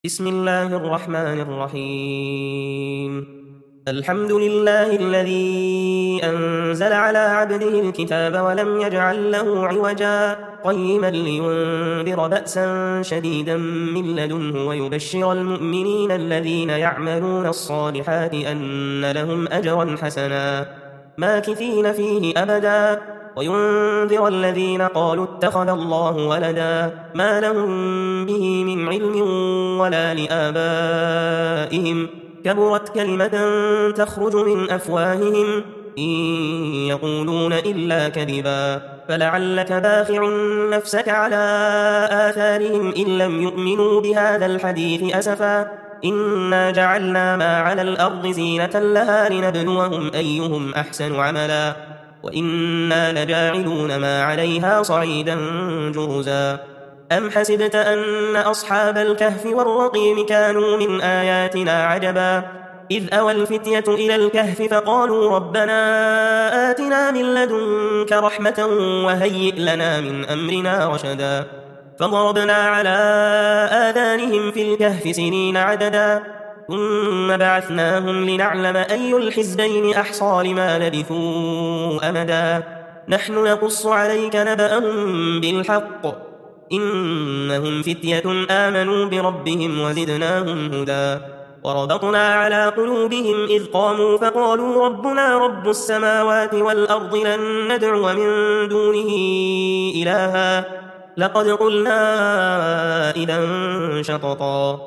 بسم الله الرحمن الرحيم. الحمد لله الذي أنزل على عبده الكتاب ولم يجعل له عوجا قيما لينذر بأسا شديدا من لدنه ويبشر المؤمنين الذين يعملون الصالحات أن لهم أجرا حسنا ماكثين فيه أبدا وينذر الذين قالوا اتخذ الله ولدا ما لهم به من علم ولا لآبائهم كبرت كلمة تخرج من أفواههم إن يقولون إلا كذبا فلعلك باخع نفسك على آثارهم إن لم يؤمنوا بهذا الحديث أسفا إنا جعلنا ما على الأرض زينة لها لنبلوهم أيهم أحسن عملا وإنا لجاعلون ما عليها صعيدا جرزا أم حسبت أن أصحاب الكهف والرقيم كانوا من آياتنا عجبا إذ أوى الفتية إلى الكهف فقالوا ربنا آتنا من لدنك رحمة وهيئ لنا من أمرنا رشدا فضربنا على آذانهم في الكهف سنين عددا ثم بعثناهم لنعلم أي الحزبين أحصى لما لبثوا أمدا نحن نقص عليك نبأهم بالحق إنهم فتية آمنوا بربهم وزدناهم هدى وربطنا على قلوبهم إذ قاموا فقالوا ربنا رب السماوات والأرض لن ندعو من دونه إلها لقد قلنا إذا شططا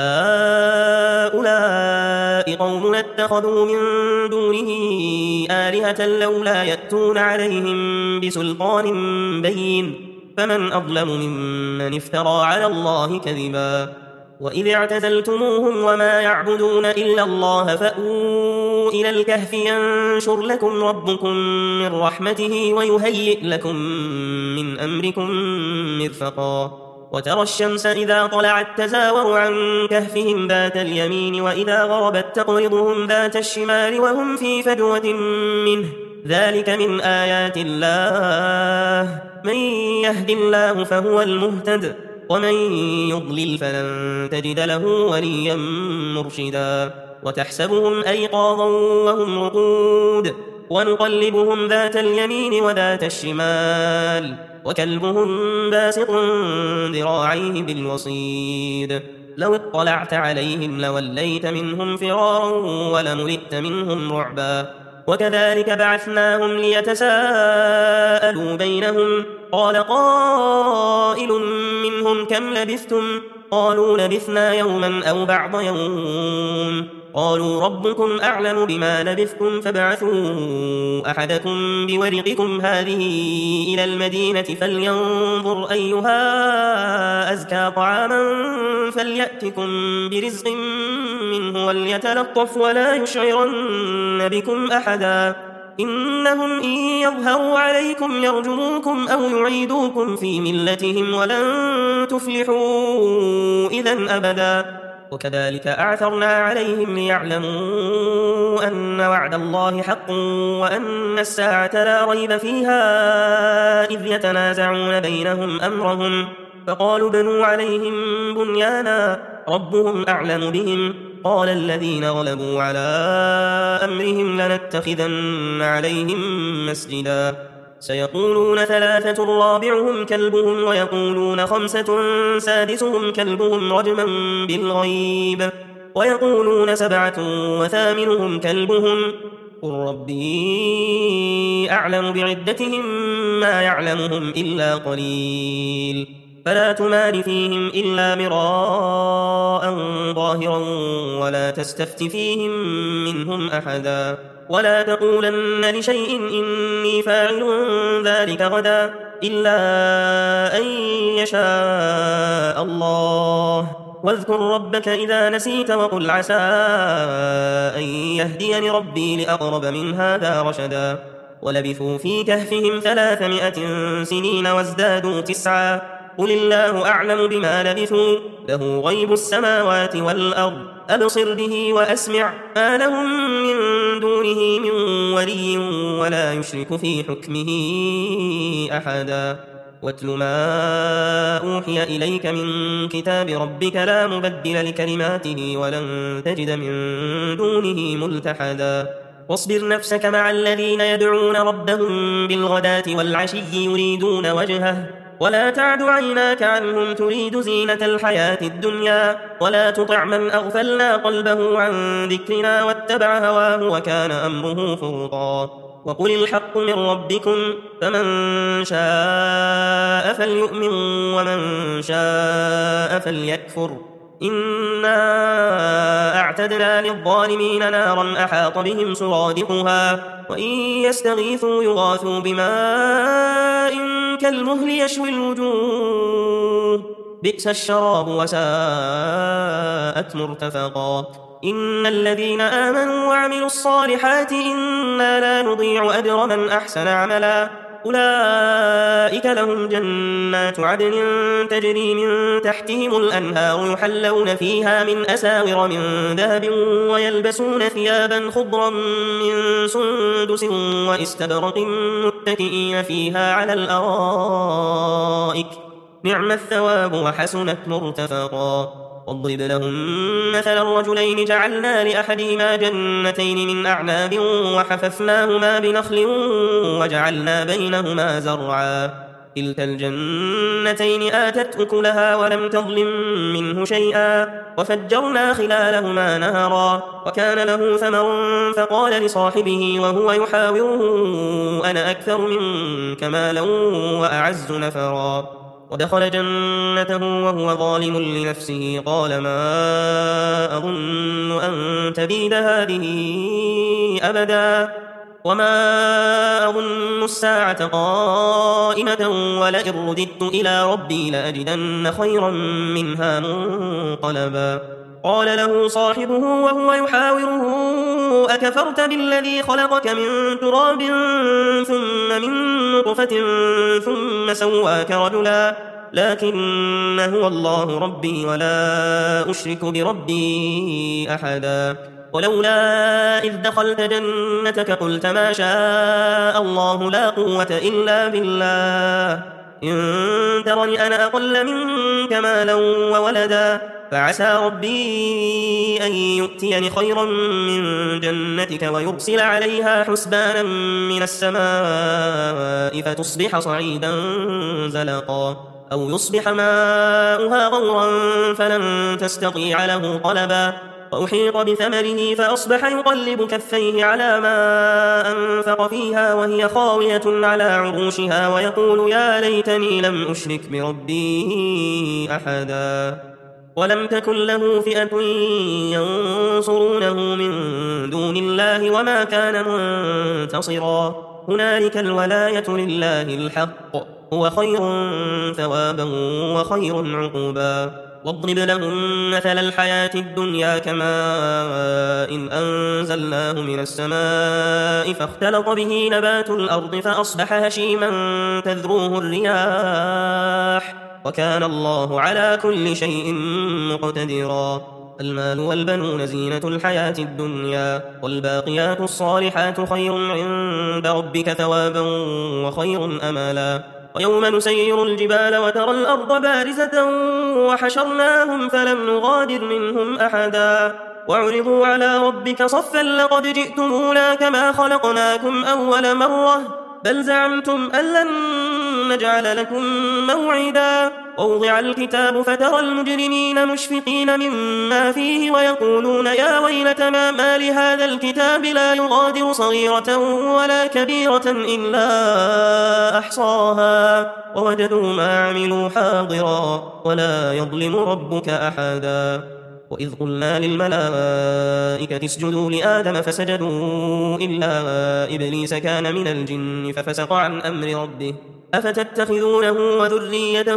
هؤلاء قومنا اتخذوا من دونه آلهة لولا يأتون عليهم بسلطان بين فمن أظلم ممن افترى على الله كذبا وإذ اعتزلتموهم وما يعبدون إلا الله فأووا إلى الكهف ينشر لكم ربكم من رحمته ويهيئ لكم من أمركم مرفقا وترى الشمس إذا طلعت تزاور عن كهفهم ذات اليمين وإذا غربت تقرضهم ذات الشمال وهم في فجوة منه ذلك من آيات الله من يهد الله فهو المهتد ومن يضلل فلن تجد له وليا مرشدا وتحسبهم أيقاظا وهم رقود ونقلبهم ذات اليمين وذات الشمال وكلبهم باسط ذراعيه بالوصيد لو اطلعت عليهم لوليت منهم فرارا ولملئت منهم رعبا وكذلك بعثناهم ليتساءلوا بينهم قال قائل منهم كم لبثتم قالوا لبثنا يوما أو بعض يوم قالوا ربكم أعلم بما لبثتم فابعثوا أحدكم بورقكم هذه إلى المدينة فلينظر أيها أزكى طعاما فليأتكم برزق منه وليتلطف ولا يشعرن بكم أحدا إنهم إن يظهروا عليكم يرجموكم أو يعيدوكم في ملتهم ولن تفلحوا إذن أبدا وكذلك أعثرنا عليهم ليعلموا أن وعد الله حق وأن الساعة لا ريب فيها إذ يتنازعون بينهم أمرهم فقالوا بنوا عليهم بنيانا ربهم أعلم بهم قال الذين غلبوا على أمرهم لنتخذن عليهم مسجدا سيقولون ثلاثة رابعهم كلبهم ويقولون خمسة سادسهم كلبهم رجما بالغيب ويقولون سبعة وثامنهم كلبهم قل ربي أعلم بعدتهم ما يعلمهم إلا قليل فلا تمار فيهم إلا مراء ظاهرا ولا تستفت فيهم منهم أحدا ولا تقولن لشيء إني فاعل ذلك غدا إلا أن يشاء الله واذكر ربك إذا نسيت وقل عسى أن يهديني ربي لأقرب من هذا رشدا ولبثوا في كهفهم 300 سنين وازدادوا 9 قل الله أعلم بما لبثوا له غيب السماوات والأرض أبصر به وأسمع ما لهم من دونه من ولي ولا يشرك في حكمه أحدا واتل ما أوحي إليك من كتاب ربك لا مبدل لكلماته ولن تجد من دونه ملتحدا واصبر نفسك مع الذين يدعون ربهم بالغداة والعشي يريدون وجهه ولا تعد عيناك عنهم تريد زينة الحياة الدنيا ولا تطع من أغفلنا قلبه عن ذكرنا واتبع هواه وكان أمره فرطا وقل الحق من ربكم فمن شاء فليؤمن ومن شاء فليكفر إنا أعتدنا للظالمين نارا أحاط بهم سرادقها وإن يستغيثوا يغاثوا بماء كالمهل يشوي الوجوه بئس الشراب وساءت مرتفقا إن الذين آمنوا وعملوا الصالحات إنا لا نضيع أجر من أحسن عملا أولئك لهم جنات عدن تجري من تحتهم الأنهار يحلون فيها من أساور من ذهب ويلبسون ثيابا خضرا من سندس واستبرق متكئين فيها على الأرائك نعم الثواب وحسنت مرتفقا واضرب لهم مثل الرجلين جعلنا لأحدهما جنتين من أعناب وحففناهما بنخل وجعلنا بينهما زرعا كلتا الجنتين آتت أكلها ولم تظلم منه شيئا وفجرنا خلالهما نهرا وكان له ثمر فقال لصاحبه وهو يحاوره أنا أكثر منك مالا وأعز نفرا ودخل جنته وهو ظالم لنفسه قال ما أظن أن تبيد هذه أبدا وما أظن الساعة قائمة ولئن رددت إلى ربي لأجدن خيرا منها منقلبا قال له صاحبه وهو يحاوره أكفرت بالذي خلقك من تراب ثم من نطفة ثم سواك رجلا لكن هو الله ربي ولا أشرك بربي أحدا ولولا إذ دخلت جنتك قلت ما شاء الله لا قوة إلا بالله إن ترني أنا أقل منك مالا وولدا فعسى ربي أن يؤتيني خيرا من جنتك ويرسل عليها حسبانا من السماء فتصبح صعيدا زلقا أو يصبح ماؤها غورا فلن تستطيع له طلبا وأحيط بثمره فأصبح يقلب كفيه على ما أنفق فيها وهي خاوية على عروشها ويقول يا ليتني لم أشرك بربي أحدا ولم تكن له فئة ينصرونه من دون الله وما كان منتصرا هنالك الولاية لله الحق هو خير ثوابا وخير عقوبا واضرب لهم مثل الحياة الدنيا كماء إن أنزلناه من السماء فاختلط به نبات الأرض فأصبح هشيما تذروه الرياح وكان الله على كل شيء مقتدرا المال والبنون زينة الحياة الدنيا والباقيات الصالحات خير عند ربك ثوابا وخير أملا ويوم نسير الجبال وترى الأرض بارزة وحشرناهم فلم نغادر منهم أحدا وعرضوا على ربك صفا لقد جئتمونا كما خلقناكم أول مرة بل زعمتم أن لن نجعل لكم موعدا ووضع الكتاب فترى المجرمين مشفقين مما فيه ويقولون يا ويلتنا ما لهذا الكتاب لا يغادر صغيرة ولا كبيرة إلا أحصاها ووجدوا ما عملوا حاضرا ولا يظلم ربك أحدا وإذ قلنا للملائكة اسجدوا لآدم فسجدوا إلا إبليس كان من الجن ففسق عن أمر ربه أفتتخذونه وذريته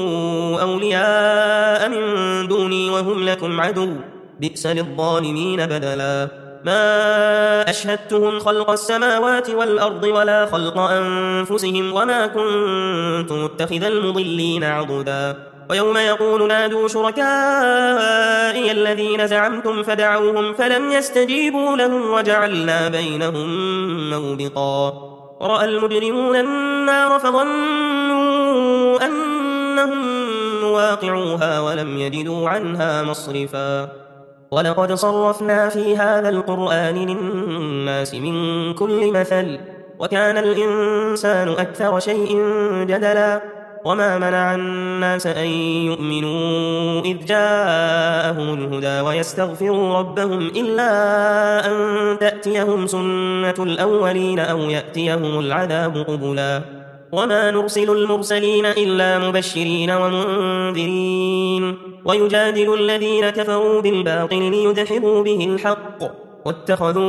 أولياء من دوني وهم لكم عدو بئس للظالمين بدلا ما أشهدتهم خلق السماوات والأرض ولا خلق أنفسهم وما كنت متخذ المضلين عضدا ويوم يقول نادوا شركائي الذين زعمتم فدعوهم فلم يستجيبوا لهم وجعلنا بينهم موبقا ورأى المجرمون النار فظنوا أنهم واقعوها ولم يجدوا عنها مصرفا ولقد صرفنا في هذا القرآن للناس من كل مثل وكان الإنسان أكثر شيء جدلا وما منع الناس أن يؤمنوا إذ جاءهم الهدى ويستغفروا ربهم إلا أن تأتيهم سنة الأولين أو يأتيهم العذاب قبلا وما نرسل المرسلين إلا مبشرين ومنذرين ويجادل الذين كفروا بالباطل ليدحضوا به الحق واتخذوا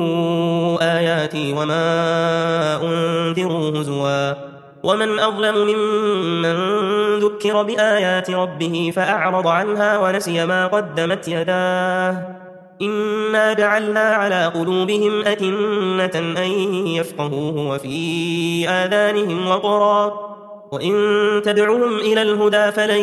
آياتي وما أنذروا هزوا ومن أظلم ممن ذكر بآيات ربه فأعرض عنها ونسي ما قدمت يداه إنا جعلنا على قلوبهم أكنة أن يفقهوه وفي آذانهم وقرا وإن تدعوهم إلى الهدى فلن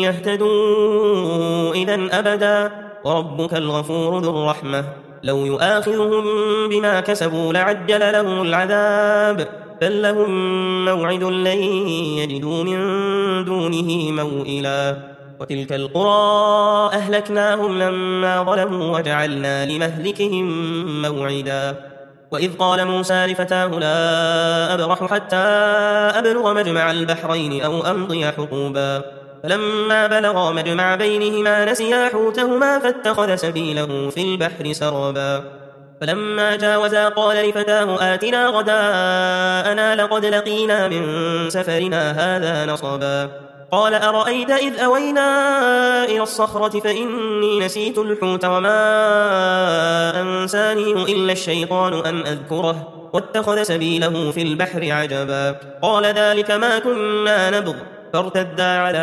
يهتدوا إذن أبدا وربك الغفور ذو الرحمة لو يؤاخذهم بما كسبوا لعجل لهم العذاب بل لهم موعد لن يجدوا من دونه موئلا وتلك القرى أهلكناهم لما ظلموا وجعلنا لمهلكهم موعدا وإذ قال موسى لفتاه لا أبرح حتى أبلغ مجمع البحرين أو أمضي حقوبا فلما بلغا مجمع بينهما نسيا حوتهما فاتخذ سبيله في البحر سربا فلما جاوزا قال لفتاه آتنا غداءنا لقد لقينا من سفرنا هذا نصبا قال أرأيت إذ أوينا إلى الصخرة فإني نسيت الحوت وما أنسانيه إلا الشيطان أن أذكره واتخذ سبيله في البحر عجبا قال ذلك ما كنا نبغ فارتدا على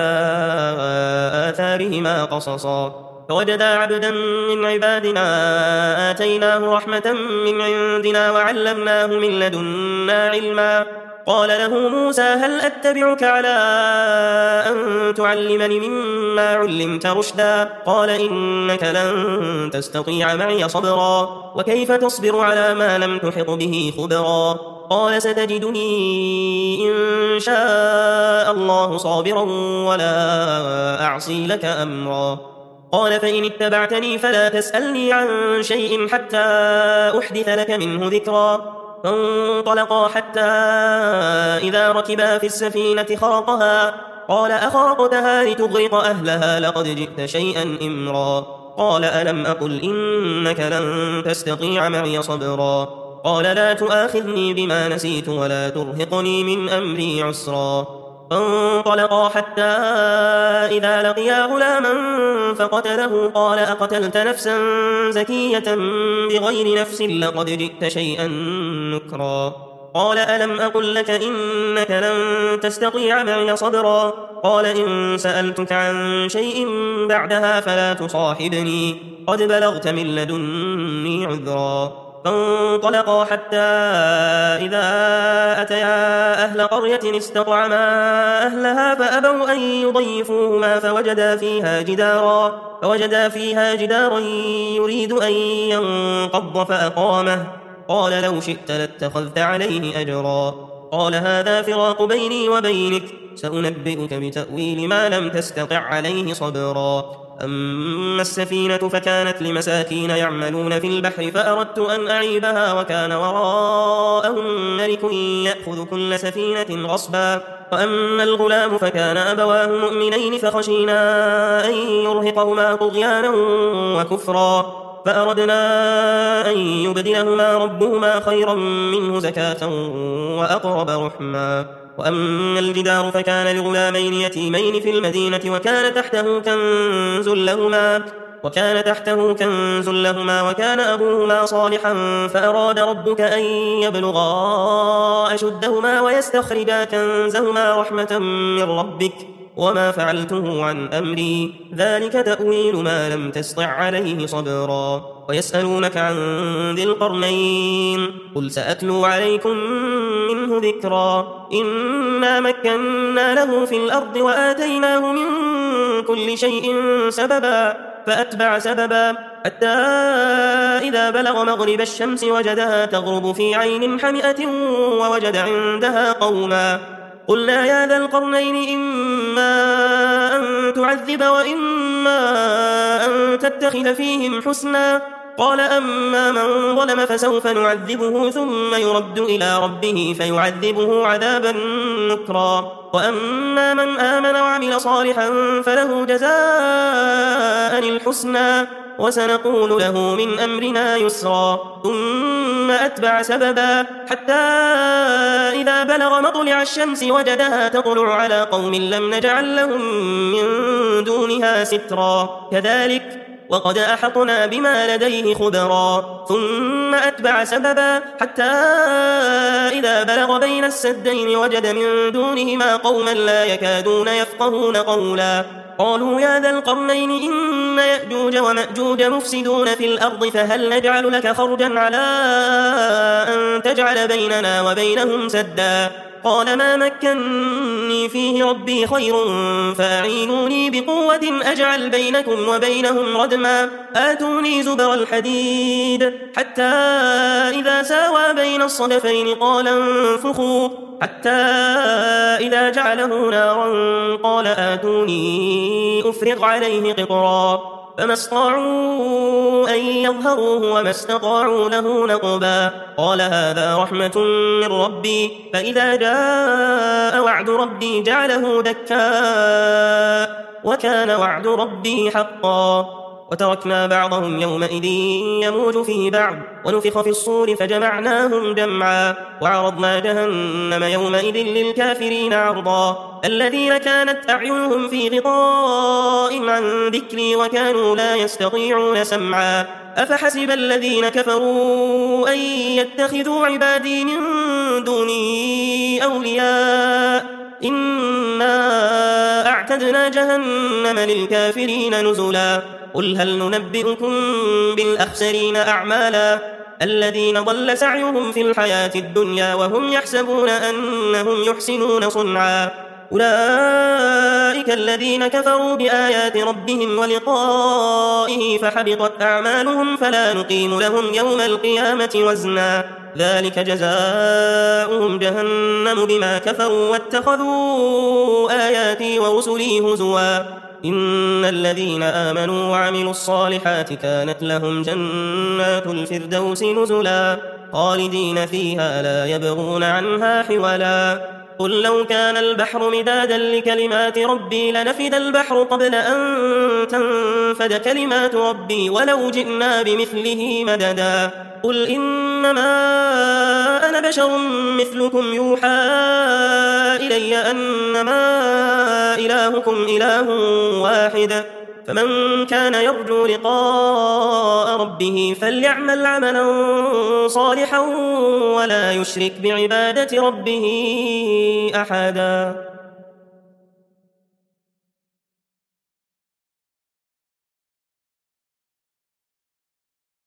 آثارهما قصصا فوجدا عبدا من عبادنا آتيناه رحمة من عندنا وعلمناه من لدنا علما قال له موسى هل أتبعك على أن تعلمني مما علمت رشدا قال إنك لن تستطيع معي صبرا وكيف تصبر على ما لم تحط به خبرا قال ستجدني إن شاء الله صابرا ولا أعصي لك أمرا قال فإن اتبعتني فلا تسألني عن شيء حتى أحدث لك منه ذكرا فانطلقا حتى إذا ركبا في السفينة خرقها قال أخرقتها لتغرق أهلها لقد جئت شيئا إمرا قال ألم أقل إنك لن تستطيع معي صبرا قال لا تؤاخذني بما نسيت ولا ترهقني من أمري عسرا فانطلقا حتى إذا لقيا غلاما فقتله قال أقتلت نفسا زكية بغير نفس لقد جئت شيئا نكرا قال ألم أقل لك إنك لن تستطيع معي صبرا قال إن سألتك عن شيء بعدها فلا تصاحبني قد بلغت من لدني عذرا فانطلقا حتى إذا أتيا أهل قرية استطعما أهلها فأبوا أن يضيفوهما فوجدا فيها جدارا يريد أن ينقض فأقامه قال لو شئت لاتخذت عليه أجرا قال هذا فراق بيني وبينك سأنبئك بتأويل ما لم تستطع عليه صبرا أما السفينة فكانت لمساكين يعملون في البحر فأردت أن أعيبها وكان وراءهم ملك يأخذ كل سفينة غصبا وأما الغلام فكان أبواه مؤمنين فخشينا أن يرهقهما طغيانا وكفرا فأردنا أن يبدلهما ربهما خيرا منه زكاة وأقرب رحما وأما الجدار فكان لغلامين يتيمين في المدينة وكان تحته كنز لهما وكان أبوهما صالحا فأراد ربك أن يبلغا أشدهما ويستخرجا كنزهما رحمة من ربك وما فعلته عن أمري ذلك تأويل ما لم تسطع عليه صبرا ويسألونك عن ذي القرنين قل سأتلو عليكم منه ذكرا إنا مكنا له في الأرض وآتيناه من كل شيء سببا فأتبع سببا حتى إذا بلغ مغرب الشمس وجدها تغرب في عين حمئة ووجد عندها قوما قلنا يا ذا القرنين إما أن تعذب وإما أن تتخذ فيهم حسنا قال أما من ظلم فسوف نعذبه ثم يرد إلى ربه فيعذبه عذابا نكرا وأما من آمن وعمل صالحا فله جزاء الحسنى وسنقول له من أمرنا يسرا ثم أتبع سببا حتى إذا بلغ مطلع الشمس وجدها تطلع على قوم لم نجعل لهم من دونها سترا كذلك وقد أحطنا بما لديه خبرا ثم أتبع سببا حتى إذا بلغ بين السدين وجد من دونهما قوما لا يكادون يفقهون قولا قالوا يا ذا القرنين إن يأجوج ومأجوج مفسدون في الأرض فهل نجعل لك خرجا على أن تجعل بيننا وبينهم سدا قال ما مكنني فيه ربي خير فأعينوني بقوة أجعل بينكم وبينهم ردما آتوني زبر الحديد حتى إذا ساوى بين الصدفين قال انفخوا حتى إذا جعله نارا قال آتوني أفرغ عليه قطرا فما استطاعوا أن يظهروه وما استطاعوا له نقبا قال هذا رحمة من ربي فإذا جاء وعد ربي جعله دكا وكان وعد ربي حقا وتركنا بعضهم يومئذ يموج في بعض ونفخ في الصور فجمعناهم جمعا وعرضنا جهنم يومئذ للكافرين عرضا الذين كانت أعينهم في غطاء عن ذكري وكانوا لا يستطيعون سمعا أفحسب الذين كفروا أن يتخذوا عبادي من دوني أولياء إنا أعتدنا جهنم للكافرين نزلا قل هل ننبئكم بالأخسرين أعمالا الذين ضل سعيهم في الحياة الدنيا وهم يحسبون أنهم يحسنون صنعا أولئك الذين كفروا بآيات ربهم ولقائه فحبطت أعمالهم فلا نقيم لهم يوم القيامة وزنا ذلك جزاؤهم جهنم بما كفروا واتخذوا آياتي ورسلي هزوا إن الذين آمنوا وعملوا الصالحات كانت لهم جنات الفردوس نزلا خالدين فيها لا يبغون عنها حولا قل لو كان البحر مدادا لكلمات ربي لنفد البحر قبل أن تنفد كلمات ربي ولو جئنا بمثله مددا قل إنما أنا بشر مثلكم يوحى إلي أنما إلهكم إله واحد فمن كان يرجو لقاء ربه فليعمل عملا صالحا ولا يشرك بعبادة ربه أحدا